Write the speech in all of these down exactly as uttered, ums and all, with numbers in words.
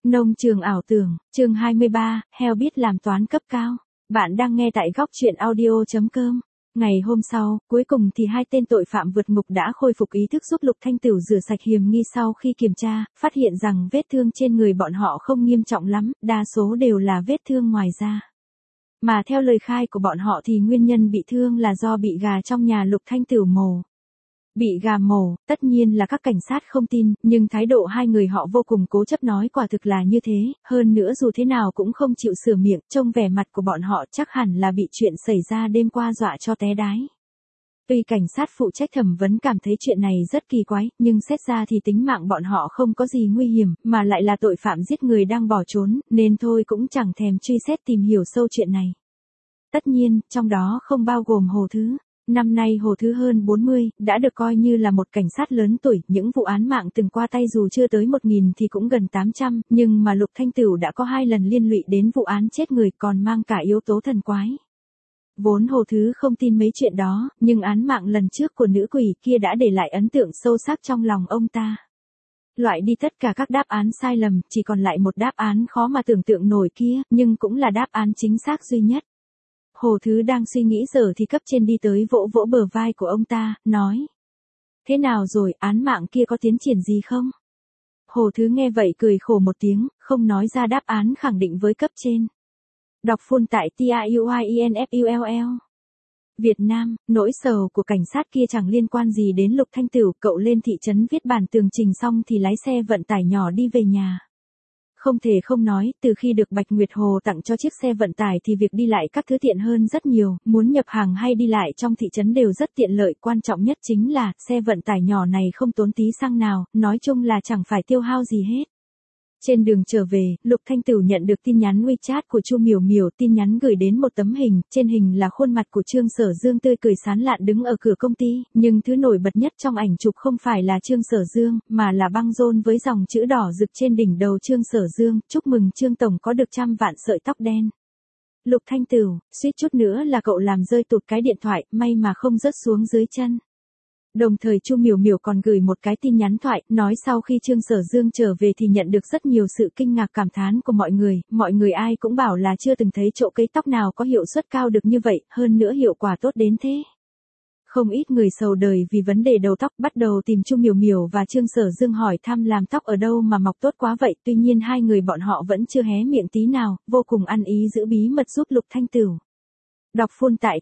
Nông trường ảo tưởng, chương hai mươi ba, heo biết làm toán cấp cao. Bạn đang nghe tại góc truyện audio chấm com. Ngày hôm sau, cuối cùng thì hai tên tội phạm vượt ngục đã khôi phục ý thức giúp Lục Thanh Tửu rửa sạch hiểm nghi sau khi kiểm tra, phát hiện rằng vết thương trên người bọn họ không nghiêm trọng lắm, đa số đều là vết thương ngoài da. Mà theo lời khai của bọn họ thì nguyên nhân bị thương là do bị gà trong nhà Lục Thanh Tửu mổ. Bị gà mổ, tất nhiên là các cảnh sát không tin, nhưng thái độ hai người họ vô cùng cố chấp nói quả thực là như thế, hơn nữa dù thế nào cũng không chịu sửa miệng, trông vẻ mặt của bọn họ chắc hẳn là bị chuyện xảy ra đêm qua dọa cho té đái. Tuy cảnh sát phụ trách thẩm vấn cảm thấy chuyện này rất kỳ quái, nhưng xét ra thì tính mạng bọn họ không có gì nguy hiểm, mà lại là tội phạm giết người đang bỏ trốn, nên thôi cũng chẳng thèm truy xét tìm hiểu sâu chuyện này. Tất nhiên, trong đó không bao gồm Hồ Thứ. Năm nay Hồ Thứ hơn bốn mươi, đã được coi như là một cảnh sát lớn tuổi, những vụ án mạng từng qua tay dù chưa tới một nghìn thì cũng gần tám trăm, nhưng mà Lục Thanh Tửu đã có hai lần liên lụy đến vụ án chết người còn mang cả yếu tố thần quái. Vốn Hồ Thứ không tin mấy chuyện đó, nhưng án mạng lần trước của nữ quỷ kia đã để lại ấn tượng sâu sắc trong lòng ông ta. Loại đi tất cả các đáp án sai lầm, chỉ còn lại một đáp án khó mà tưởng tượng nổi kia, nhưng cũng là đáp án chính xác duy nhất. Hồ Thứ đang suy nghĩ giờ thì cấp trên đi tới vỗ vỗ bờ vai của ông ta, nói. Thế nào rồi, án mạng kia có tiến triển gì không? Hồ Thứ nghe vậy cười khổ một tiếng, không nói ra đáp án khẳng định với cấp trên. Đọc full tại tiuinfull. Việt Nam, nỗi sầu của cảnh sát kia chẳng liên quan gì đến Lục Thanh Tửu, cậu lên thị trấn viết bản tường trình xong thì lái xe vận tải nhỏ đi về nhà. Không thể không nói, từ khi được Bạch Nguyệt Hồ tặng cho chiếc xe vận tải thì việc đi lại các thứ tiện hơn rất nhiều, muốn nhập hàng hay đi lại trong thị trấn đều rất tiện lợi, quan trọng nhất chính là, xe vận tải nhỏ này không tốn tí xăng nào, nói chung là chẳng phải tiêu hao gì hết. Trên đường trở về, Lục Thanh Tửu nhận được tin nhắn WeChat của Chu Miểu Miểu, tin nhắn gửi đến một tấm hình, trên hình là khuôn mặt của Trương Sở Dương tươi cười sán lạn đứng ở cửa công ty, nhưng thứ nổi bật nhất trong ảnh chụp không phải là Trương Sở Dương, mà là băng rôn với dòng chữ đỏ rực trên đỉnh đầu Trương Sở Dương, chúc mừng Trương Tổng có được trăm vạn sợi tóc đen. Lục Thanh Tửu, suýt chút nữa là cậu làm rơi tụt cái điện thoại, may mà không rớt xuống dưới chân. Đồng thời Chu Miểu Miểu còn gửi một cái tin nhắn thoại, nói sau khi Trương Sở Dương trở về thì nhận được rất nhiều sự kinh ngạc cảm thán của mọi người, mọi người ai cũng bảo là chưa từng thấy chỗ cấy tóc nào có hiệu suất cao được như vậy, hơn nữa hiệu quả tốt đến thế. Không ít người sầu đời vì vấn đề đầu tóc bắt đầu tìm Chu Miểu Miểu và Trương Sở Dương hỏi thăm làm tóc ở đâu mà mọc tốt quá vậy, tuy nhiên hai người bọn họ vẫn chưa hé miệng tí nào, vô cùng ăn ý giữ bí mật giúp Lục Thanh Tửu. Đọc full tại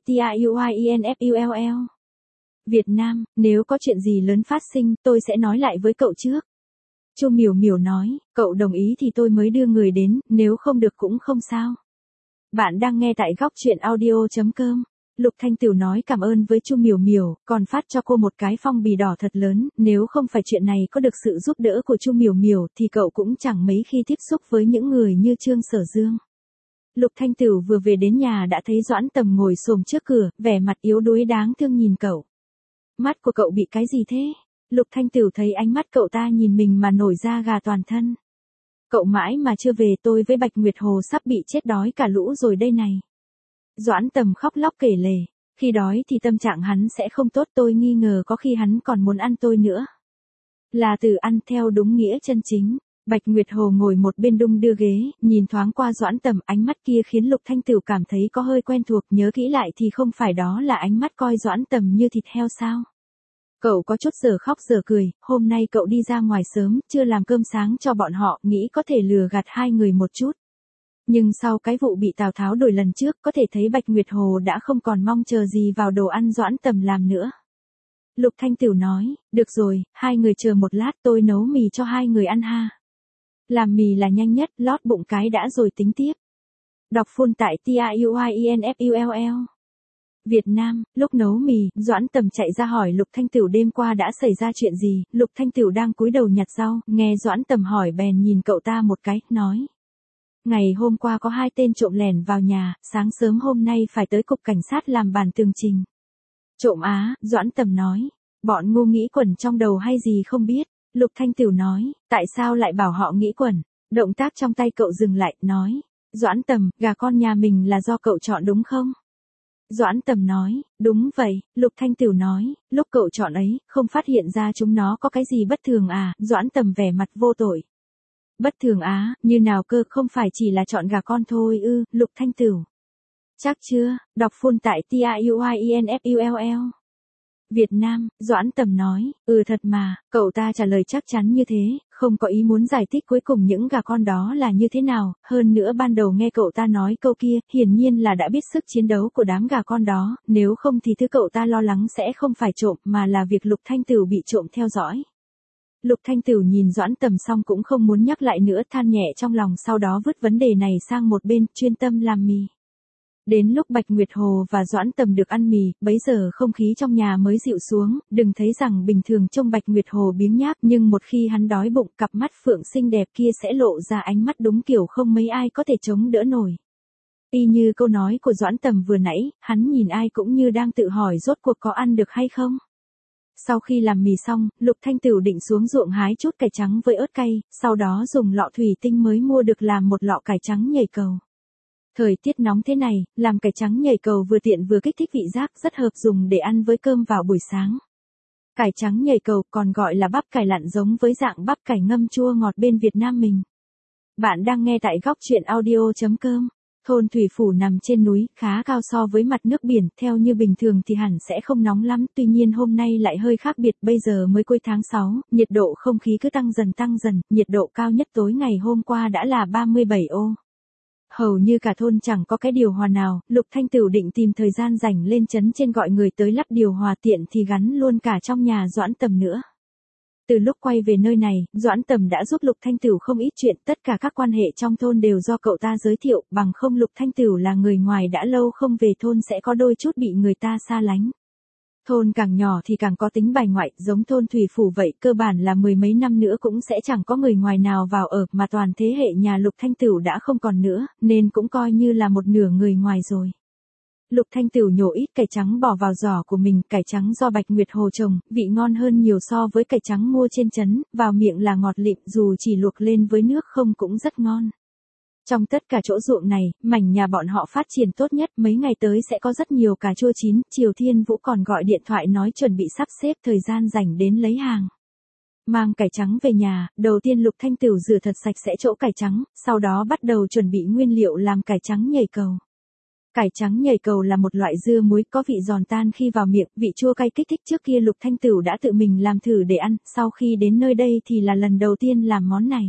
tiuinfull. Việt Nam, nếu có chuyện gì lớn phát sinh, tôi sẽ nói lại với cậu trước. Chu Miểu Miểu nói, cậu đồng ý thì tôi mới đưa người đến, nếu không được cũng không sao. Bạn đang nghe tại góc truyện audio chấm com. Lục Thanh Tửu nói cảm ơn với Chu Miểu Miểu, còn phát cho cô một cái phong bì đỏ thật lớn, nếu không phải chuyện này có được sự giúp đỡ của Chu Miểu Miểu thì cậu cũng chẳng mấy khi tiếp xúc với những người như Trương Sở Dương. Lục Thanh Tửu vừa về đến nhà đã thấy Doãn Tầm ngồi xổm trước cửa, vẻ mặt yếu đuối đáng thương nhìn cậu. Mắt của cậu bị cái gì thế? Lục Thanh Tửu thấy ánh mắt cậu ta nhìn mình mà nổi da gà toàn thân. Cậu mãi mà chưa về, tôi với Bạch Nguyệt Hồ sắp bị chết đói cả lũ rồi đây này. Doãn Tầm khóc lóc kể lể, khi đói thì tâm trạng hắn sẽ không tốt, tôi nghi ngờ có khi hắn còn muốn ăn tôi nữa. Là từ ăn theo đúng nghĩa chân chính. Bạch Nguyệt Hồ ngồi một bên đung đưa ghế, nhìn thoáng qua Doãn Tầm, ánh mắt kia khiến Lục Thanh Tửu cảm thấy có hơi quen thuộc, nhớ kỹ lại thì không phải đó là ánh mắt coi Doãn Tầm như thịt heo sao. Cậu có chút giờ khóc giờ cười, hôm nay cậu đi ra ngoài sớm, chưa làm cơm sáng cho bọn họ, nghĩ có thể lừa gạt hai người một chút. Nhưng sau cái vụ bị Tào Tháo đuổi lần trước, có thể thấy Bạch Nguyệt Hồ đã không còn mong chờ gì vào đồ ăn Doãn Tầm làm nữa. Lục Thanh Tửu nói, được rồi, hai người chờ một lát tôi nấu mì cho hai người ăn ha. Làm mì là nhanh nhất, lót bụng cái đã rồi tính tiếp. Đọc full tại tiuinfull. Việt Nam, lúc nấu mì, Doãn Tầm chạy ra hỏi Lục Thanh Tửu đêm qua đã xảy ra chuyện gì, Lục Thanh Tửu đang cúi đầu nhặt rau, nghe Doãn Tầm hỏi bèn nhìn cậu ta một cái, nói. Ngày hôm qua có hai tên trộm lẻn vào nhà, sáng sớm hôm nay phải tới cục cảnh sát làm bản tường trình. Trộm á, Doãn Tầm nói, bọn ngu nghĩ quẩn trong đầu hay gì không biết. Lục Thanh Tửu nói, tại sao lại bảo họ nghĩ quẩn? Động tác trong tay cậu dừng lại, nói, Doãn Tầm, gà con nhà mình là do cậu chọn đúng không? Doãn Tầm nói, đúng vậy. Lục Thanh Tửu nói, lúc cậu chọn ấy, không phát hiện ra chúng nó có cái gì bất thường à? Doãn Tầm vẻ mặt vô tội. Bất thường á, như nào cơ, không phải chỉ là chọn gà con thôi ư, Lục Thanh Tửu. Chắc chưa, đọc full tại T I U I E N F U L L. Việt Nam, Doãn Tầm nói, ừ thật mà, cậu ta trả lời chắc chắn như thế, không có ý muốn giải thích cuối cùng những gà con đó là như thế nào, hơn nữa ban đầu nghe cậu ta nói câu kia, hiển nhiên là đã biết sức chiến đấu của đám gà con đó, nếu không thì thứ cậu ta lo lắng sẽ không phải trộm mà là việc Lục Thanh Tửu bị trộm theo dõi. Lục Thanh Tửu nhìn Doãn Tầm xong cũng không muốn nhắc lại nữa, than nhẹ trong lòng, sau đó vứt vấn đề này sang một bên, chuyên tâm làm mì. Đến lúc Bạch Nguyệt Hồ và Doãn Tầm được ăn mì, bấy giờ không khí trong nhà mới dịu xuống, đừng thấy rằng bình thường trông Bạch Nguyệt Hồ biếng nhác, nhưng một khi hắn đói bụng, cặp mắt phượng xinh đẹp kia sẽ lộ ra ánh mắt đúng kiểu không mấy ai có thể chống đỡ nổi. Y như câu nói của Doãn Tầm vừa nãy, hắn nhìn ai cũng như đang tự hỏi rốt cuộc có ăn được hay không. Sau khi làm mì xong, Lục Thanh Tửu định xuống ruộng hái chút cải trắng với ớt cay, sau đó dùng lọ thủy tinh mới mua được làm một lọ cải trắng nhảy cầu. Thời tiết nóng thế này, làm cải trắng nhảy cầu vừa tiện vừa kích thích vị giác, rất hợp dùng để ăn với cơm vào buổi sáng. Cải trắng nhảy cầu còn gọi là bắp cải lặn, giống với dạng bắp cải ngâm chua ngọt bên Việt Nam mình. Bạn đang nghe tại góc truyện audio chấm com. Thôn Thủy Phủ nằm trên núi, khá cao so với mặt nước biển, theo như bình thường thì hẳn sẽ không nóng lắm, tuy nhiên hôm nay lại hơi khác biệt, bây giờ mới cuối tháng sáu, nhiệt độ không khí cứ tăng dần tăng dần, nhiệt độ cao nhất tối ngày hôm qua đã là ba mươi bảy ô. Hầu như cả thôn chẳng có cái điều hòa nào, Lục Thanh Tửu định tìm thời gian rảnh lên trấn trên gọi người tới lắp điều hòa, tiện thì gắn luôn cả trong nhà Doãn Tầm nữa. Từ lúc quay về nơi này, Doãn Tầm đã giúp Lục Thanh Tửu không ít chuyện, tất cả các quan hệ trong thôn đều do cậu ta giới thiệu, bằng không Lục Thanh Tửu là người ngoài đã lâu không về thôn sẽ có đôi chút bị người ta xa lánh. Thôn càng nhỏ thì càng có tính bài ngoại, giống thôn Thủy Phủ vậy, cơ bản là mười mấy năm nữa cũng sẽ chẳng có người ngoài nào vào ở, mà toàn thế hệ nhà Lục Thanh Tửu đã không còn nữa, nên cũng coi như là một nửa người ngoài rồi. Lục Thanh Tửu nhổ ít cải trắng bỏ vào giỏ của mình, cải trắng do Bạch Nguyệt Hồ trồng, vị ngon hơn nhiều so với cải trắng mua trên trấn, vào miệng là ngọt lịm, dù chỉ luộc lên với nước không cũng rất ngon. Trong tất cả chỗ ruộng này, mảnh nhà bọn họ phát triển tốt nhất, mấy ngày tới sẽ có rất nhiều cà chua chín, Triều Thiên Vũ còn gọi điện thoại nói chuẩn bị sắp xếp thời gian rảnh đến lấy hàng. Mang cải trắng về nhà, đầu tiên Lục Thanh Tửu rửa thật sạch sẽ chỗ cải trắng, sau đó bắt đầu chuẩn bị nguyên liệu làm cải trắng nhảy cầu. Cải trắng nhảy cầu là một loại dưa muối có vị giòn tan khi vào miệng, vị chua cay kích thích, trước kia Lục Thanh Tửu đã tự mình làm thử để ăn, sau khi đến nơi đây thì là lần đầu tiên làm món này.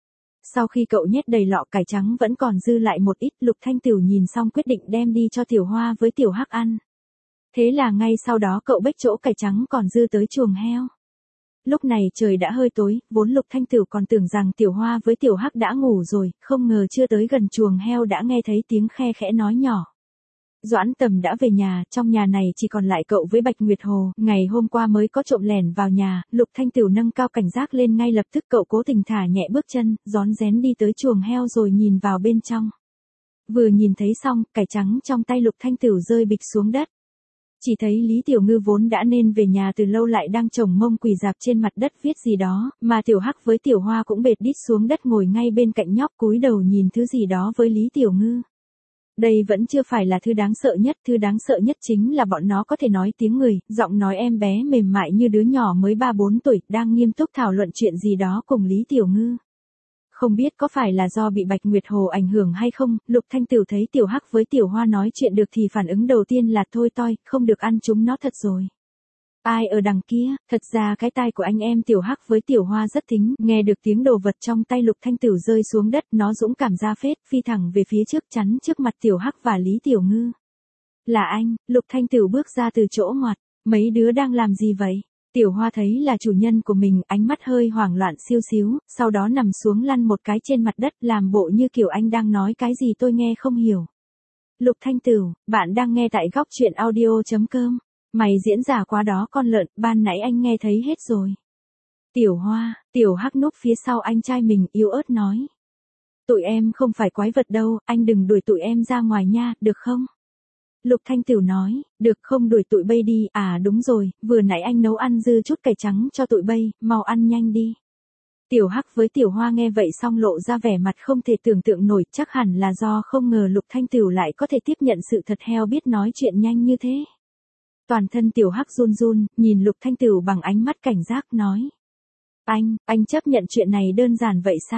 Sau khi cậu nhét đầy lọ cải trắng vẫn còn dư lại một ít, Lục Thanh Tửu nhìn xong quyết định đem đi cho Tiểu Hoa với Tiểu Hắc ăn. Thế là ngay sau đó cậu bếch chỗ cải trắng còn dư tới chuồng heo. Lúc này trời đã hơi tối, vốn Lục Thanh Tửu còn tưởng rằng Tiểu Hoa với Tiểu Hắc đã ngủ rồi, không ngờ chưa tới gần chuồng heo đã nghe thấy tiếng khe khẽ nói nhỏ. Doãn Tầm đã về nhà, trong nhà này chỉ còn lại cậu với Bạch Nguyệt Hồ, ngày hôm qua mới có trộm lẻn vào nhà, Lục Thanh Tửu nâng cao cảnh giác lên, ngay lập tức cậu cố tình thả nhẹ bước chân, rón rén đi tới chuồng heo rồi nhìn vào bên trong. Vừa nhìn thấy xong, cải trắng trong tay Lục Thanh Tửu rơi bịch xuống đất. Chỉ thấy Lý Tiểu Ngư vốn đã nên về nhà từ lâu lại đang chồng mông quỳ dạp trên mặt đất viết gì đó, mà Tiểu Hắc với Tiểu Hoa cũng bệt đít xuống đất ngồi ngay bên cạnh nhóc cúi đầu nhìn thứ gì đó với Lý Tiểu Ngư. Đây vẫn chưa phải là thứ đáng sợ nhất, thứ đáng sợ nhất chính là bọn nó có thể nói tiếng người, giọng nói em bé mềm mại như đứa nhỏ mới ba bốn tuổi, đang nghiêm túc thảo luận chuyện gì đó cùng Lý Tiểu Ngư. Không biết có phải là do bị Bạch Nguyệt Hồ ảnh hưởng hay không, Lục Thanh Tửu thấy Tiểu Hắc với Tiểu Hoa nói chuyện được thì phản ứng đầu tiên là thôi toi, không được ăn chúng nó thật rồi. Ai ở đằng kia, thật ra cái tai của anh em Tiểu Hắc với Tiểu Hoa rất thính, nghe được tiếng đồ vật trong tay Lục Thanh Tửu rơi xuống đất, nó dũng cảm ra phết, phi thẳng về phía trước chắn trước mặt Tiểu Hắc và Lý Tiểu Ngư. Là anh, Lục Thanh Tửu bước ra từ chỗ ngoặt, mấy đứa đang làm gì vậy? Tiểu Hoa thấy là chủ nhân của mình, ánh mắt hơi hoảng loạn siêu xíu, sau đó nằm xuống lăn một cái trên mặt đất, làm bộ như kiểu anh đang nói cái gì tôi nghe không hiểu. Lục Thanh Tửu, bạn đang nghe tại góc truyện audio chấm com. Mày diễn giả quá đó con lợn, ban nãy anh nghe thấy hết rồi. Tiểu Hoa, Tiểu Hắc núp phía sau anh trai mình yếu ớt nói. Tụi em không phải quái vật đâu, anh đừng đuổi tụi em ra ngoài nha, được không? Lục Thanh Tửu nói, được không đuổi tụi bay đi, à đúng rồi, vừa nãy anh nấu ăn dư chút cải trắng cho tụi bay, mau ăn nhanh đi. Tiểu Hắc với Tiểu Hoa nghe vậy xong lộ ra vẻ mặt không thể tưởng tượng nổi, chắc hẳn là do không ngờ Lục Thanh Tửu lại có thể tiếp nhận sự thật heo biết nói chuyện nhanh như thế. Toàn thân Tiểu Hắc run run, nhìn Lục Thanh Tửu bằng ánh mắt cảnh giác nói. Anh, anh chấp nhận chuyện này đơn giản vậy sao?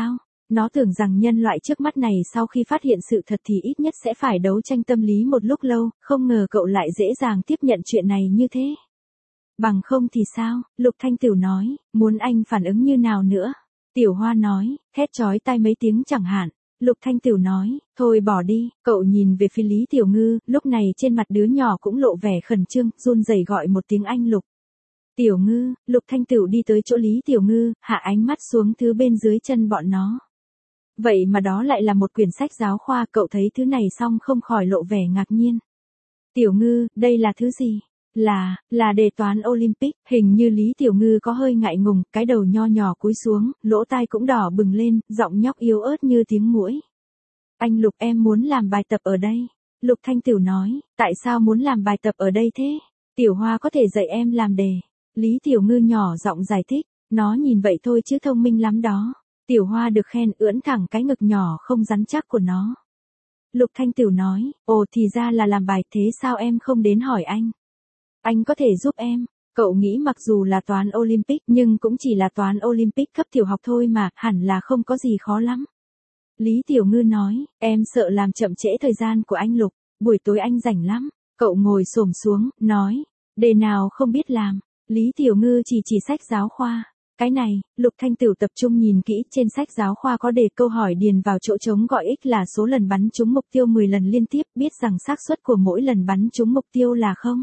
Nó tưởng rằng nhân loại trước mắt này sau khi phát hiện sự thật thì ít nhất sẽ phải đấu tranh tâm lý một lúc lâu, không ngờ cậu lại dễ dàng tiếp nhận chuyện này như thế. Bằng không thì sao, Lục Thanh Tửu nói, muốn anh phản ứng như nào nữa? Tiểu Hoa nói, thét chói tai mấy tiếng chẳng hạn. Lục Thanh Tửu nói, thôi bỏ đi, cậu nhìn về phía Lý Tiểu Ngư, lúc này trên mặt đứa nhỏ cũng lộ vẻ khẩn trương, run rẩy gọi một tiếng anh Lục. Tiểu Ngư, Lục Thanh Tửu đi tới chỗ Lý Tiểu Ngư, hạ ánh mắt xuống thứ bên dưới chân bọn nó. Vậy mà đó lại là một quyển sách giáo khoa, cậu thấy thứ này xong không khỏi lộ vẻ ngạc nhiên. Tiểu Ngư, đây là thứ gì? Là, là đề toán Olympic, hình như Lý Tiểu Ngư có hơi ngại ngùng, cái đầu nho nhỏ cúi xuống, lỗ tai cũng đỏ bừng lên, giọng nhóc yếu ớt như tiếng muỗi. Anh Lục em muốn làm bài tập ở đây. Lục Thanh Tửu nói, tại sao muốn làm bài tập ở đây thế? Tiểu Hoa có thể dạy em làm đề. Lý Tiểu Ngư nhỏ giọng giải thích, nó nhìn vậy thôi chứ thông minh lắm đó. Tiểu Hoa được khen ưỡn thẳng cái ngực nhỏ không rắn chắc của nó. Lục Thanh Tửu nói, ồ thì ra là làm bài, thế sao em không đến hỏi anh? Anh có thể giúp em. Cậu nghĩ mặc dù là toán Olympic nhưng cũng chỉ là toán Olympic cấp tiểu học thôi mà, hẳn là không có gì khó lắm. Lý Tiểu Ngư nói, em sợ làm chậm trễ thời gian của anh Lục, buổi tối anh rảnh lắm. Cậu ngồi xổm xuống, nói, đề nào không biết làm. Lý Tiểu Ngư chỉ chỉ sách giáo khoa. Cái này, Lục Thanh Tửu tập trung nhìn kỹ, trên sách giáo khoa có đề câu hỏi điền vào chỗ trống gọi x là số lần bắn trúng mục tiêu mười lần liên tiếp, biết rằng xác suất của mỗi lần bắn trúng mục tiêu là không.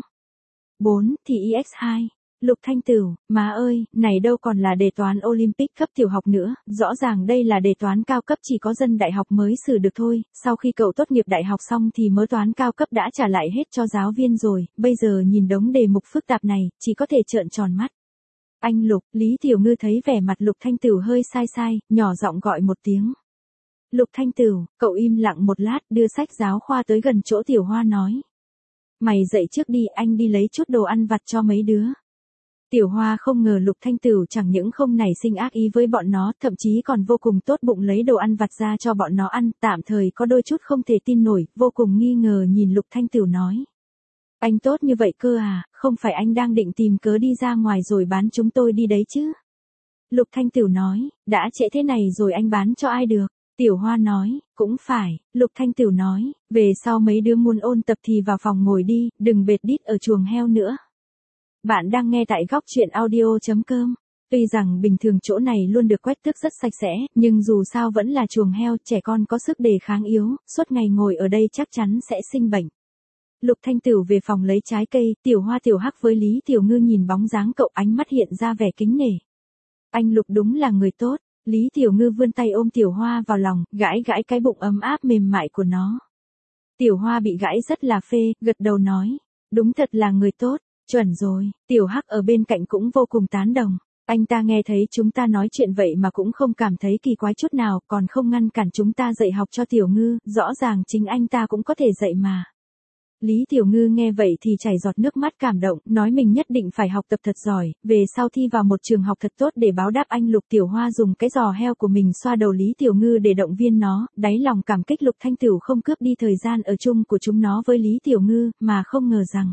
bốn thì i x hai. Lục Thanh Tửu, má ơi, này đâu còn là đề toán Olympic cấp tiểu học nữa, rõ ràng đây là đề toán cao cấp chỉ có dân đại học mới xử được thôi, sau khi cậu tốt nghiệp đại học xong thì mớ toán cao cấp đã trả lại hết cho giáo viên rồi, bây giờ nhìn đống đề mục phức tạp này, chỉ có thể trợn tròn mắt. Anh Lục, Lý Tiểu Ngư thấy vẻ mặt Lục Thanh Tửu hơi sai sai, nhỏ giọng gọi một tiếng. Lục Thanh Tửu, cậu im lặng một lát, đưa sách giáo khoa tới gần chỗ Tiểu Hoa nói. Mày dậy trước đi, anh đi lấy chút đồ ăn vặt cho mấy đứa. Tiểu Hoa không ngờ Lục Thanh Tửu chẳng những không nảy sinh ác ý với bọn nó, thậm chí còn vô cùng tốt bụng lấy đồ ăn vặt ra cho bọn nó ăn, tạm thời có đôi chút không thể tin nổi, vô cùng nghi ngờ nhìn Lục Thanh Tửu nói. Anh tốt như vậy cơ à, không phải anh đang định tìm cớ đi ra ngoài rồi bán chúng tôi đi đấy chứ? Lục Thanh Tửu nói, đã trễ thế này rồi anh bán cho ai được? Tiểu Hoa nói, cũng phải, Lục Thanh Tửu nói, về sau mấy đứa muốn ôn tập thì vào phòng ngồi đi, đừng bệt đít ở chuồng heo nữa. Bạn đang nghe tại góc truyện audio chấm com. Tuy rằng bình thường chỗ này luôn được quét tước rất sạch sẽ, nhưng dù sao vẫn là chuồng heo, trẻ con có sức đề kháng yếu, suốt ngày ngồi ở đây chắc chắn sẽ sinh bệnh. Lục Thanh Tửu về phòng lấy trái cây, Tiểu Hoa Tiểu Hắc với Lý Tiểu Ngư nhìn bóng dáng cậu ánh mắt hiện ra vẻ kính nể. Anh Lục đúng là người tốt. Lý Tiểu Ngư vươn tay ôm Tiểu Hoa vào lòng, gãi gãi cái bụng ấm áp mềm mại của nó. Tiểu Hoa bị gãi rất là phê, gật đầu nói, đúng thật là người tốt, chuẩn rồi. Tiểu Hắc ở bên cạnh cũng vô cùng tán đồng. Anh ta nghe thấy chúng ta nói chuyện vậy mà cũng không cảm thấy kỳ quái chút nào, còn không ngăn cản chúng ta dạy học cho Tiểu Ngư, rõ ràng chính anh ta cũng có thể dạy mà. Lý Tiểu Ngư nghe vậy thì chảy giọt nước mắt cảm động, nói mình nhất định phải học tập thật giỏi, về sau thi vào một trường học thật tốt để báo đáp anh Lục. Tiểu Hoa dùng cái giò heo của mình xoa đầu Lý Tiểu Ngư để động viên nó, đáy lòng cảm kích Lục Thanh Tửu không cướp đi thời gian ở chung của chúng nó với Lý Tiểu Ngư, mà không ngờ rằng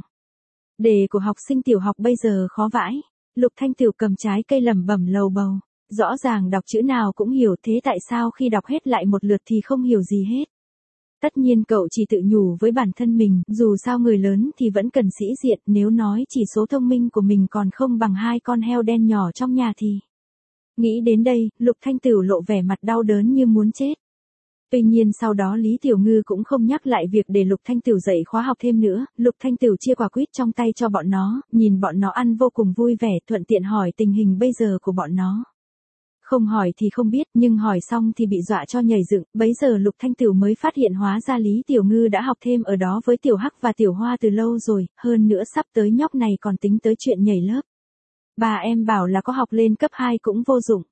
đề của học sinh tiểu học bây giờ khó vãi. Lục Thanh Tửu cầm trái cây lẩm bẩm lầu bầu, rõ ràng đọc chữ nào cũng hiểu, thế tại sao khi đọc hết lại một lượt thì không hiểu gì hết? Tất nhiên cậu chỉ tự nhủ với bản thân mình, dù sao người lớn thì vẫn cần sĩ diện, nếu nói chỉ số thông minh của mình còn không bằng hai con heo đen nhỏ trong nhà thì. Nghĩ đến đây, Lục Thanh Tửu lộ vẻ mặt đau đớn như muốn chết. Tuy nhiên sau đó Lý Tiểu Ngư cũng không nhắc lại việc để Lục Thanh Tửu dạy khóa học thêm nữa, Lục Thanh Tửu chia quả quýt trong tay cho bọn nó, nhìn bọn nó ăn vô cùng vui vẻ, thuận tiện hỏi tình hình bây giờ của bọn nó. Không hỏi thì không biết, nhưng hỏi xong thì bị dọa cho nhảy dựng, bấy giờ Lục Thanh Tửu mới phát hiện hóa ra Lý Tiểu Ngư đã học thêm ở đó với Tiểu Hắc và Tiểu Hoa từ lâu rồi, hơn nữa sắp tới nhóc này còn tính tới chuyện nhảy lớp. Bà em bảo là có học lên cấp hai cũng vô dụng.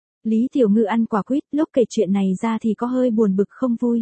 Lý Tiểu Ngư ăn quả quýt, lúc kể chuyện này ra thì có hơi buồn bực không vui.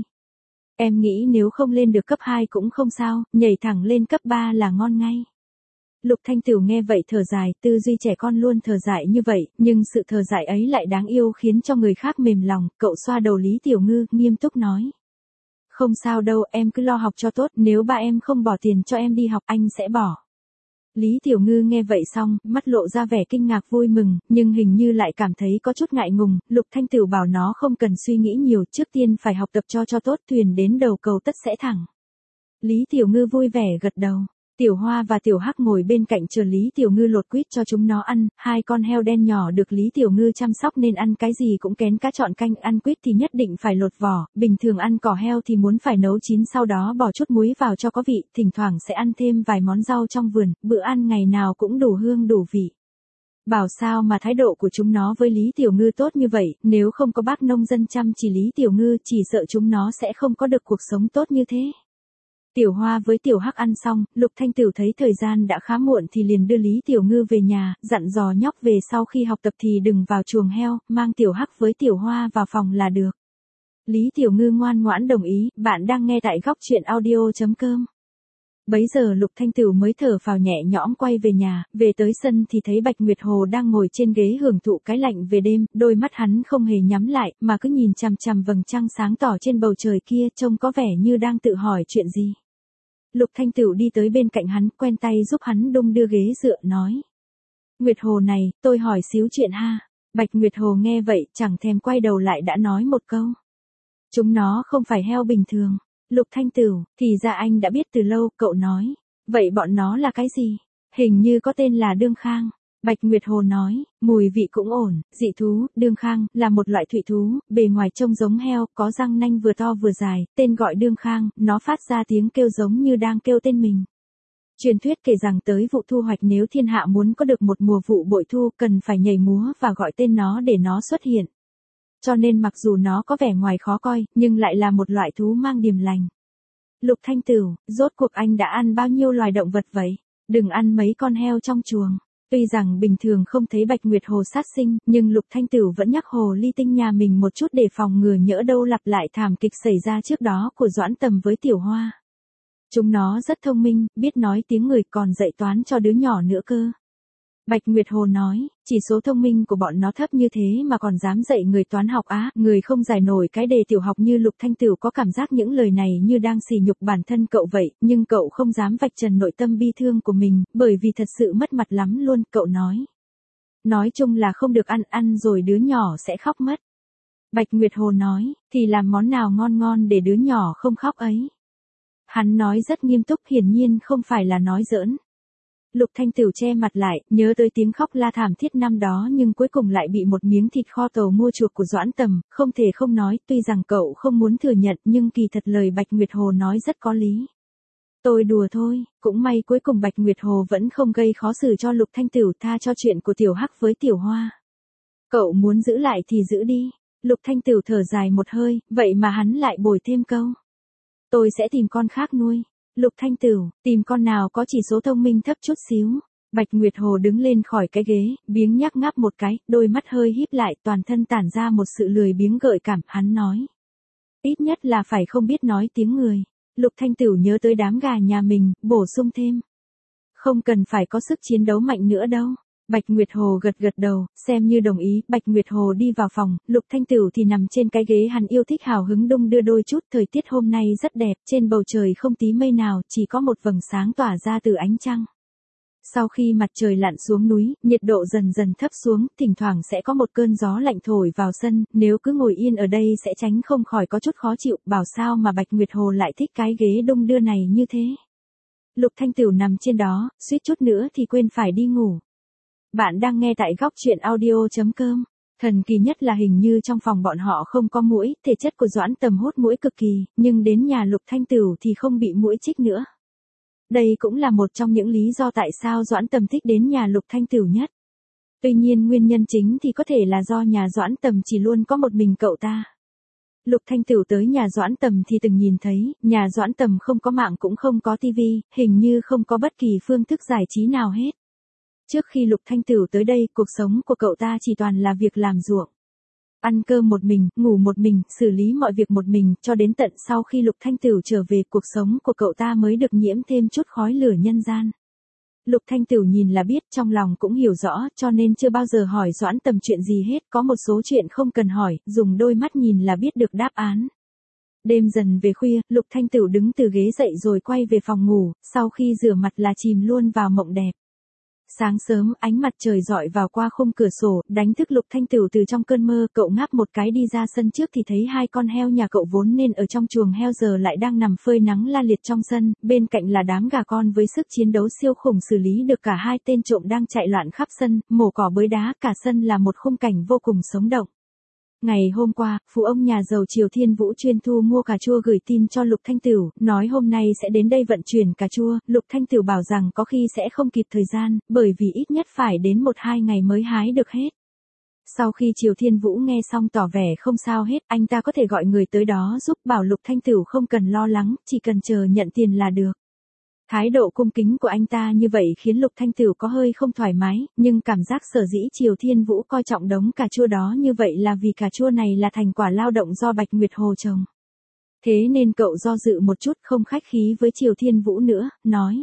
Em nghĩ nếu không lên được cấp hai cũng không sao, nhảy thẳng lên cấp ba là ngon ngay. Lục Thanh Tửu nghe vậy thở dài, tư duy trẻ con luôn thở dài như vậy, nhưng sự thở dài ấy lại đáng yêu khiến cho người khác mềm lòng, cậu xoa đầu Lý Tiểu Ngư, nghiêm túc nói. Không sao đâu, em cứ lo học cho tốt, nếu ba em không bỏ tiền cho em đi học anh sẽ bỏ. Lý Tiểu Ngư nghe vậy xong, mắt lộ ra vẻ kinh ngạc vui mừng, nhưng hình như lại cảm thấy có chút ngại ngùng, Lục Thanh Tửu bảo nó không cần suy nghĩ nhiều, trước tiên phải học tập cho cho tốt, thuyền đến đầu cầu tất sẽ thẳng. Lý Tiểu Ngư vui vẻ gật đầu. Tiểu Hoa và Tiểu Hắc ngồi bên cạnh chờ Lý Tiểu Ngư lột quýt cho chúng nó ăn, hai con heo đen nhỏ được Lý Tiểu Ngư chăm sóc nên ăn cái gì cũng kén cá chọn canh, ăn quýt thì nhất định phải lột vỏ, bình thường ăn cỏ heo thì muốn phải nấu chín sau đó bỏ chút muối vào cho có vị, thỉnh thoảng sẽ ăn thêm vài món rau trong vườn, bữa ăn ngày nào cũng đủ hương đủ vị. Bảo sao mà thái độ của chúng nó với Lý Tiểu Ngư tốt như vậy, nếu không có bác nông dân chăm chỉ Lý Tiểu Ngư chỉ sợ chúng nó sẽ không có được cuộc sống tốt như thế. Tiểu Hoa với Tiểu Hắc ăn xong, Lục Thanh Tửu thấy thời gian đã khá muộn thì liền đưa Lý Tiểu Ngư về nhà, dặn dò nhóc về sau khi học tập thì đừng vào chuồng heo, mang Tiểu Hắc với Tiểu Hoa vào phòng là được. Lý Tiểu Ngư ngoan ngoãn đồng ý, bạn đang nghe tại góc truyện audio chấm com. Bấy giờ Lục Thanh Tửu mới thở phào nhẹ nhõm quay về nhà, về tới sân thì thấy Bạch Nguyệt Hồ đang ngồi trên ghế hưởng thụ cái lạnh về đêm, đôi mắt hắn không hề nhắm lại, mà cứ nhìn chằm chằm vầng trăng sáng tỏ trên bầu trời kia, trông có vẻ như đang tự hỏi chuyện gì. Lục Thanh Tửu đi tới bên cạnh hắn, quen tay giúp hắn đung đưa ghế dựa, nói. Nguyệt Hồ này, tôi hỏi xíu chuyện ha. Bạch Nguyệt Hồ nghe vậy, chẳng thèm quay đầu lại đã nói một câu. Chúng nó không phải heo bình thường. Lục Thanh Tửu, thì ra anh đã biết từ lâu, cậu nói. Vậy bọn nó là cái gì? Hình như có tên là đương khang. Bạch Nguyệt Hồ nói, mùi vị cũng ổn, dị thú, đương khang, là một loại thủy thú, bề ngoài trông giống heo, có răng nanh vừa to vừa dài, tên gọi đương khang, nó phát ra tiếng kêu giống như đang kêu tên mình. Truyền thuyết kể rằng tới vụ thu hoạch nếu thiên hạ muốn có được một mùa vụ bội thu, cần phải nhảy múa và gọi tên nó để nó xuất hiện. Cho nên mặc dù nó có vẻ ngoài khó coi, nhưng lại là một loại thú mang điềm lành. Lục Thanh Tửu, rốt cuộc anh đã ăn bao nhiêu loài động vật vậy? Đừng ăn mấy con heo trong chuồng. Tuy rằng bình thường không thấy Bạch Nguyệt Hồ sát sinh, nhưng Lục Thanh Tửu vẫn nhắc Hồ Ly Tinh nhà mình một chút để phòng ngừa nhỡ đâu lặp lại thảm kịch xảy ra trước đó của Doãn Tầm với Tiểu Hoa. Chúng nó rất thông minh, biết nói tiếng người, còn dạy toán cho đứa nhỏ nữa cơ. Bạch Nguyệt Hồ nói, chỉ số thông minh của bọn nó thấp như thế mà còn dám dạy người toán học á, người không giải nổi cái đề tiểu học như Lục Thanh Tửu có cảm giác những lời này như đang sỉ nhục bản thân cậu vậy, nhưng cậu không dám vạch trần nội tâm bi thương của mình, bởi vì thật sự mất mặt lắm luôn, cậu nói. Nói chung là không được ăn, ăn rồi đứa nhỏ sẽ khóc mất. Bạch Nguyệt Hồ nói, thì làm món nào ngon ngon để đứa nhỏ không khóc ấy. Hắn nói rất nghiêm túc, hiển nhiên không phải là nói giỡn. Lục Thanh Tửu che mặt lại, nhớ tới tiếng khóc la thảm thiết năm đó nhưng cuối cùng lại bị một miếng thịt kho tàu mua chuộc của Doãn Tầm, không thể không nói, tuy rằng cậu không muốn thừa nhận nhưng kỳ thật lời Bạch Nguyệt Hồ nói rất có lý. Tôi đùa thôi, cũng may cuối cùng Bạch Nguyệt Hồ vẫn không gây khó xử cho Lục Thanh Tửu, tha cho chuyện của Tiểu Hắc với Tiểu Hoa. Cậu muốn giữ lại thì giữ đi. Lục Thanh Tửu thở dài một hơi, vậy mà hắn lại bồi thêm câu. Tôi sẽ tìm con khác nuôi. Lục Thanh Tửu, tìm con nào có chỉ số thông minh thấp chút xíu. Bạch Nguyệt Hồ đứng lên khỏi cái ghế, biếng nhắc ngáp một cái, đôi mắt hơi híp lại, toàn thân tản ra một sự lười biếng gợi cảm, hắn nói. Ít nhất là phải không biết nói tiếng người. Lục Thanh Tửu nhớ tới đám gà nhà mình, bổ sung thêm. Không cần phải có sức chiến đấu mạnh nữa đâu. Bạch Nguyệt Hồ gật gật đầu, xem như đồng ý, Bạch Nguyệt Hồ đi vào phòng, Lục Thanh Tửu thì nằm trên cái ghế hắn yêu thích hào hứng đung đưa đôi chút, thời tiết hôm nay rất đẹp, trên bầu trời không tí mây nào, chỉ có một vầng sáng tỏa ra từ ánh trăng. Sau khi mặt trời lặn xuống núi, nhiệt độ dần dần thấp xuống, thỉnh thoảng sẽ có một cơn gió lạnh thổi vào sân, nếu cứ ngồi yên ở đây sẽ tránh không khỏi có chút khó chịu, bảo sao mà Bạch Nguyệt Hồ lại thích cái ghế đung đưa này như thế. Lục Thanh Tửu nằm trên đó, suýt chút nữa thì quên phải đi ngủ. Bạn đang nghe tại góc truyện audio chấm com. Thần kỳ nhất là hình như trong phòng bọn họ không có muỗi, thể chất của Doãn Tầm hút muỗi cực kỳ, nhưng đến nhà Lục Thanh Tửu thì không bị muỗi chích nữa. Đây cũng là một trong những lý do tại sao Doãn Tầm thích đến nhà Lục Thanh Tửu nhất. Tuy nhiên nguyên nhân chính thì có thể là do nhà Doãn Tầm chỉ luôn có một mình cậu ta. Lục Thanh Tửu tới nhà Doãn Tầm thì từng nhìn thấy, nhà Doãn Tầm không có mạng cũng không có tivi, hình như không có bất kỳ phương thức giải trí nào hết. Trước khi Lục Thanh Tửu tới đây, cuộc sống của cậu ta chỉ toàn là việc làm ruộng. Ăn cơm một mình, ngủ một mình, xử lý mọi việc một mình, cho đến tận sau khi Lục Thanh Tửu trở về, cuộc sống của cậu ta mới được nhiễm thêm chút khói lửa nhân gian. Lục Thanh Tửu nhìn là biết, trong lòng cũng hiểu rõ, cho nên chưa bao giờ hỏi Doãn Tầm chuyện gì hết, có một số chuyện không cần hỏi, dùng đôi mắt nhìn là biết được đáp án. Đêm dần về khuya, Lục Thanh Tửu đứng từ ghế dậy rồi quay về phòng ngủ, sau khi rửa mặt là chìm luôn vào mộng đẹp. Sáng sớm, ánh mặt trời rọi vào qua khung cửa sổ, đánh thức Lục Thanh Tửu từ trong cơn mơ, cậu ngáp một cái đi ra sân trước thì thấy hai con heo nhà cậu vốn nên ở trong chuồng heo giờ lại đang nằm phơi nắng la liệt trong sân, bên cạnh là đám gà con với sức chiến đấu siêu khủng xử lý được cả hai tên trộm đang chạy loạn khắp sân, mổ cỏ bới đá, cả sân là một khung cảnh vô cùng sống động. Ngày hôm qua, phụ ông nhà giàu Triều Thiên Vũ chuyên thu mua cà chua gửi tin cho Lục Thanh Tửu, nói hôm nay sẽ đến đây vận chuyển cà chua, Lục Thanh Tửu bảo rằng có khi sẽ không kịp thời gian, bởi vì ít nhất phải đến một hai ngày mới hái được hết. Sau khi Triều Thiên Vũ nghe xong tỏ vẻ không sao hết, anh ta có thể gọi người tới đó giúp, bảo Lục Thanh Tửu không cần lo lắng, chỉ cần chờ nhận tiền là được. Thái độ cung kính của anh ta như vậy khiến Lục Thanh Tửu có hơi không thoải mái, nhưng cảm giác sở dĩ Triều Thiên Vũ coi trọng đống cà chua đó như vậy là vì cà chua này là thành quả lao động do Bạch Nguyệt Hồ trồng. Thế nên cậu do dự một chút, không khách khí với Triều Thiên Vũ nữa, nói.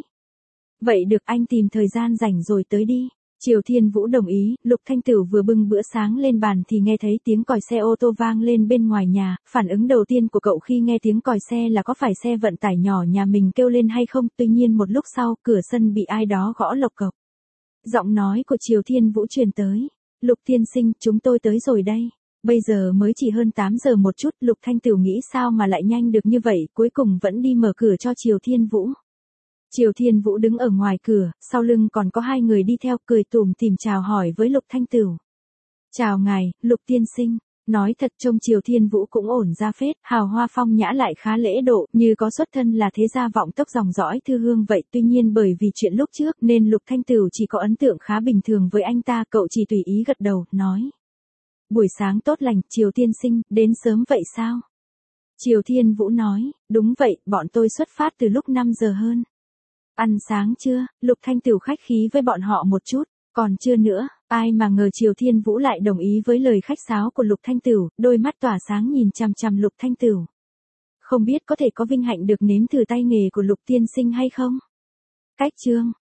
Vậy được, anh tìm thời gian rảnh rồi tới đi. Triều Thiên Vũ đồng ý, Lục Thanh Tửu vừa bưng bữa sáng lên bàn thì nghe thấy tiếng còi xe ô tô vang lên bên ngoài nhà, phản ứng đầu tiên của cậu khi nghe tiếng còi xe là có phải xe vận tải nhỏ nhà mình kêu lên hay không, tuy nhiên một lúc sau, cửa sân bị ai đó gõ lộc cộc. Giọng nói của Triều Thiên Vũ truyền tới, Lục tiên sinh, chúng tôi tới rồi đây. Bây giờ mới chỉ hơn tám giờ một chút, Lục Thanh Tửu nghĩ sao mà lại nhanh được như vậy, cuối cùng vẫn đi mở cửa cho Triều Thiên Vũ. Triều Thiên Vũ đứng ở ngoài cửa, sau lưng còn có hai người đi theo, cười tủm tỉm chào hỏi với Lục Thanh Tửu. Chào ngài, Lục tiên sinh. Nói thật, trông Triều Thiên Vũ cũng ổn ra phết, hào hoa phong nhã lại khá lễ độ, như có xuất thân là thế gia vọng tộc dòng dõi thư hương vậy. Tuy nhiên bởi vì chuyện lúc trước nên Lục Thanh Tửu chỉ có ấn tượng khá bình thường với anh ta, cậu chỉ tùy ý gật đầu, nói. Buổi sáng tốt lành, Triều tiên sinh, đến sớm vậy sao? Triều Thiên Vũ nói, đúng vậy, bọn tôi xuất phát từ lúc năm giờ hơn. Ăn sáng chưa? Lục Thanh Tửu khách khí với bọn họ một chút, còn chưa nữa, ai mà ngờ Triều Thiên Vũ lại đồng ý với lời khách sáo của Lục Thanh Tửu, đôi mắt tỏa sáng nhìn chằm chằm Lục Thanh Tửu. Không biết có thể có vinh hạnh được nếm thử tay nghề của Lục tiên sinh hay không? Cách chương